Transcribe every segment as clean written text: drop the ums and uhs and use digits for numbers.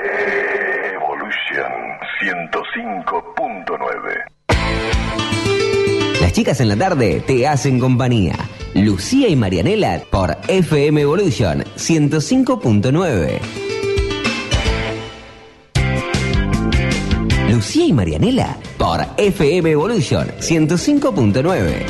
Evolution 105.9. Las chicas en la tarde te hacen compañía. Lucía y Marianela por FM Evolution 105.9. Lucía y Marianela por FM Evolution 105.9.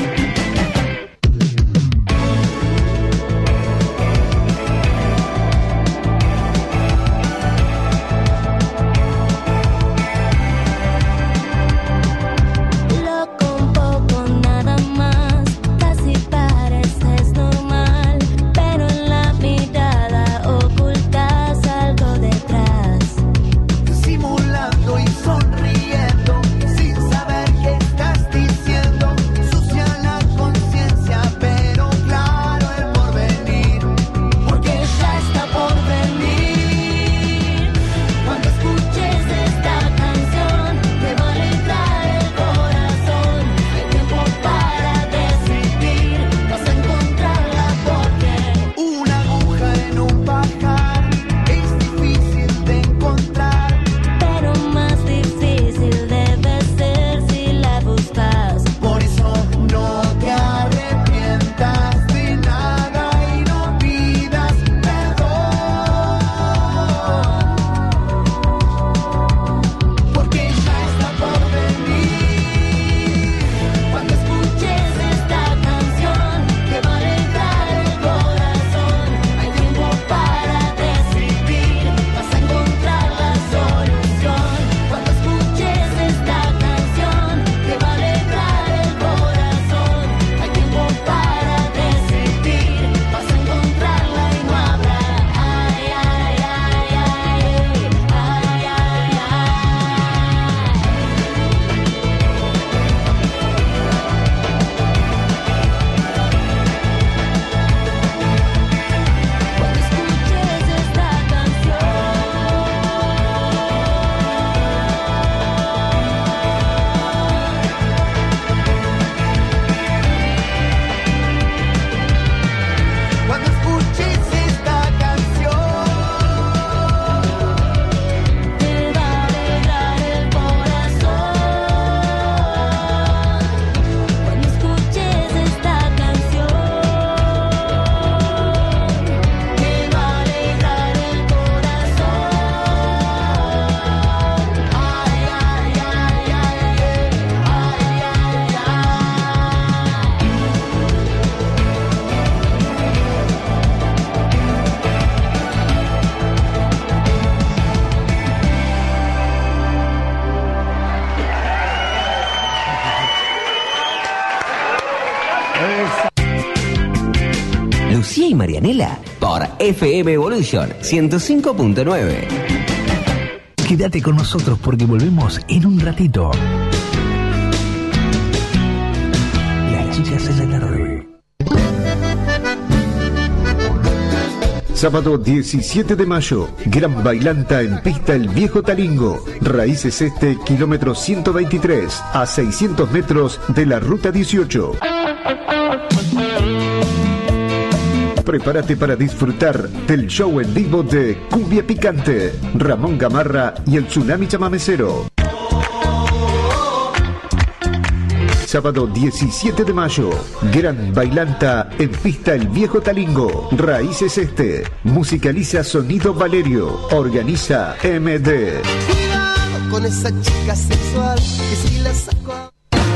Lucía y Marianela por FM Evolution 105.9. Quédate con nosotros porque volvemos en un ratito. Las chicas en la tarde. Sábado 17 de mayo, Gran Bailanta en Pista El Viejo Talingo. Raíces Este, kilómetro 123, a 600 metros de la Ruta 18. Prepárate para disfrutar del show en vivo de Cumbia Picante, Ramón Gamarra y el Tsunami Chamamecero. Sábado 17 de mayo, Gran Bailanta en Pista El Viejo Talingo. Raíces Este. Musicaliza Sonido Valerio. Organiza MD. Cuidado con esa chica sexual que si la sacó.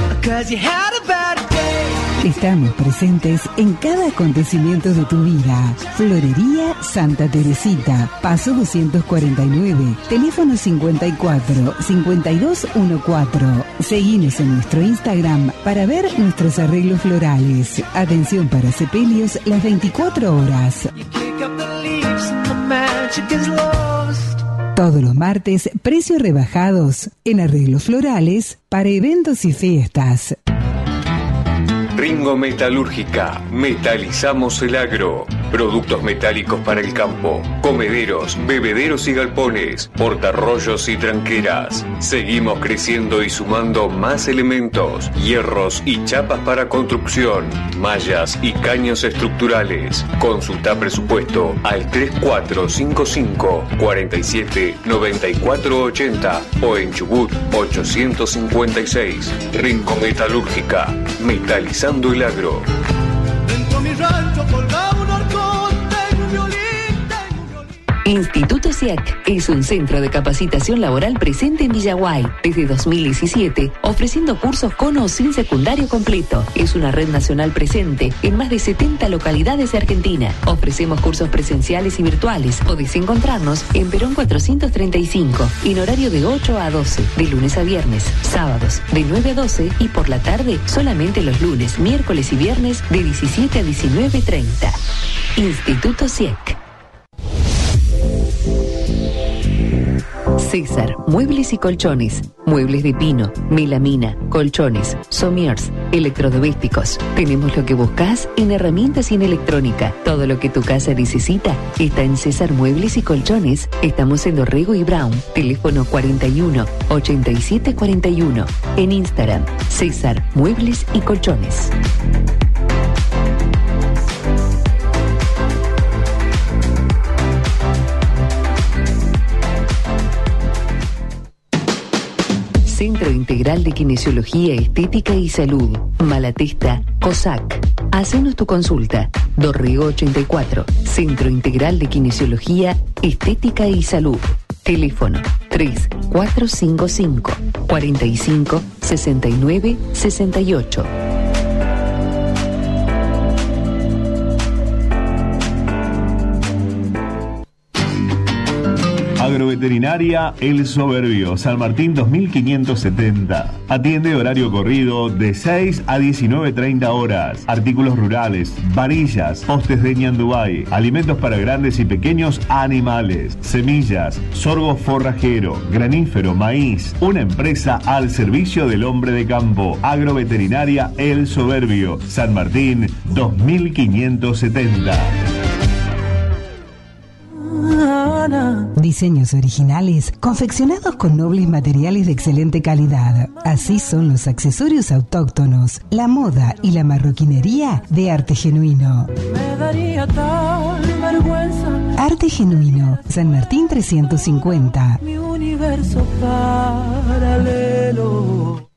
Estamos presentes en cada acontecimiento de tu vida. Florería Santa Teresita, Paso 249, teléfono 54 5214. Seguinos en nuestro Instagram para ver nuestros arreglos florales. Atención para sepelios las 24 horas. Todos los martes, precios rebajados en arreglos florales para eventos y fiestas. Ringo Metalúrgica, metalizamos el agro. Productos metálicos para el campo, comederos, bebederos y galpones, portarrollos y tranqueras. Seguimos creciendo y sumando más elementos, hierros y chapas para construcción, mallas y caños estructurales. Consulta presupuesto al 3455 47 94 80 o en Chubut 856. Rincón Metalúrgica, metalizando el agro. Dentro de mi rancho colgaba un horcón, tengo un violín. Instituto SIAC es un centro de capacitación laboral presente en Villaguay desde 2017, ofreciendo cursos con o sin secundario completo. Es una red nacional presente en más de 70 localidades de Argentina. Ofrecemos cursos presenciales y virtuales. Podés encontrarnos en Perón 435, en horario de 8 a 12, de lunes a viernes, sábados de 9 a 12 y por la tarde solamente los lunes, miércoles y viernes de 17 a 19:30. Instituto SIAC. César, muebles y colchones, muebles de pino, melamina, colchones, somiers, electrodomésticos. Tenemos lo que buscas en herramientas y en electrónica. Todo lo que tu casa necesita está en César Muebles y Colchones. Estamos en Dorrego y Brown. Teléfono 41 87 41. En Instagram, César Muebles y Colchones. Centro Integral de Kinesiología, Estética y Salud. Malatesta, COSAC. Hacenos tu consulta. Dorrego 84. Centro Integral de Kinesiología, Estética y Salud. Teléfono 3455 45 69 68. Agroveterinaria El Soberbio, San Martín 2570. Atiende horario corrido de 6 a 19:30 horas. Artículos rurales, varillas, postes de ñandubay, alimentos para grandes y pequeños animales, semillas, sorgo forrajero, granífero, maíz. Una empresa al servicio del hombre de campo. Agroveterinaria El Soberbio, San Martín 2570. Diseños originales, confeccionados con nobles materiales de excelente calidad. Así son los accesorios autóctonos, la moda y la marroquinería de Arte Genuino. Me daría tal vergüenza. Arte Genuino, San Martín 350. Mi universo paralelo.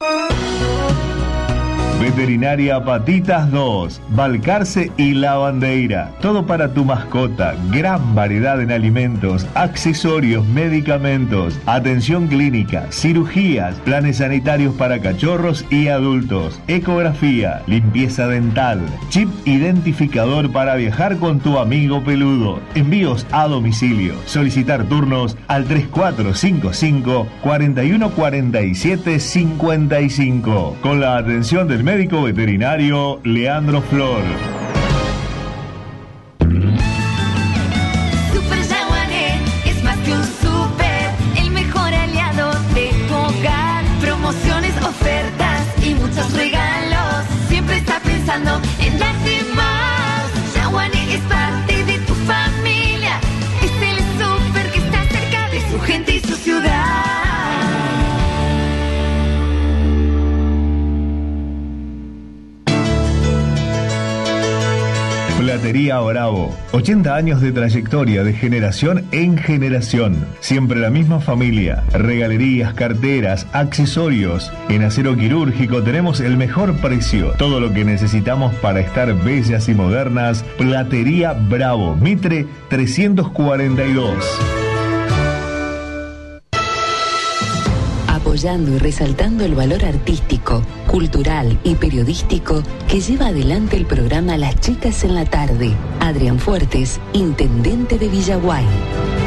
Veterinaria Patitas 2, Balcarce y Lavandeira. Todo para tu mascota. Gran variedad en alimentos, accesorios, medicamentos, atención clínica, cirugías, planes sanitarios para cachorros y adultos, ecografía, limpieza dental, chip identificador para viajar con tu amigo peludo. Envíos a domicilio. Solicitar turnos al 3455 4147 55. Con la atención del médico veterinario Leandro Flor. Super Yaguané es más que un super, el mejor aliado de tu hogar. Promociones, ofertas y muchos regalos. Siempre está pensando en darte más. Yaguané es parte de tu familia. Es el super que está cerca de su gente y su ciudad. Platería Bravo, 80 años de trayectoria de generación en generación. Siempre la misma familia. Regalerías, carteras, accesorios. En acero quirúrgico tenemos el mejor precio. Todo lo que necesitamos para estar bellas y modernas. Platería Bravo, Mitre 342. Apoyando y resaltando el valor artístico, cultural y periodístico que lleva adelante el programa Las Chicas en la Tarde. Adrián Fuertes, intendente de Villaguay.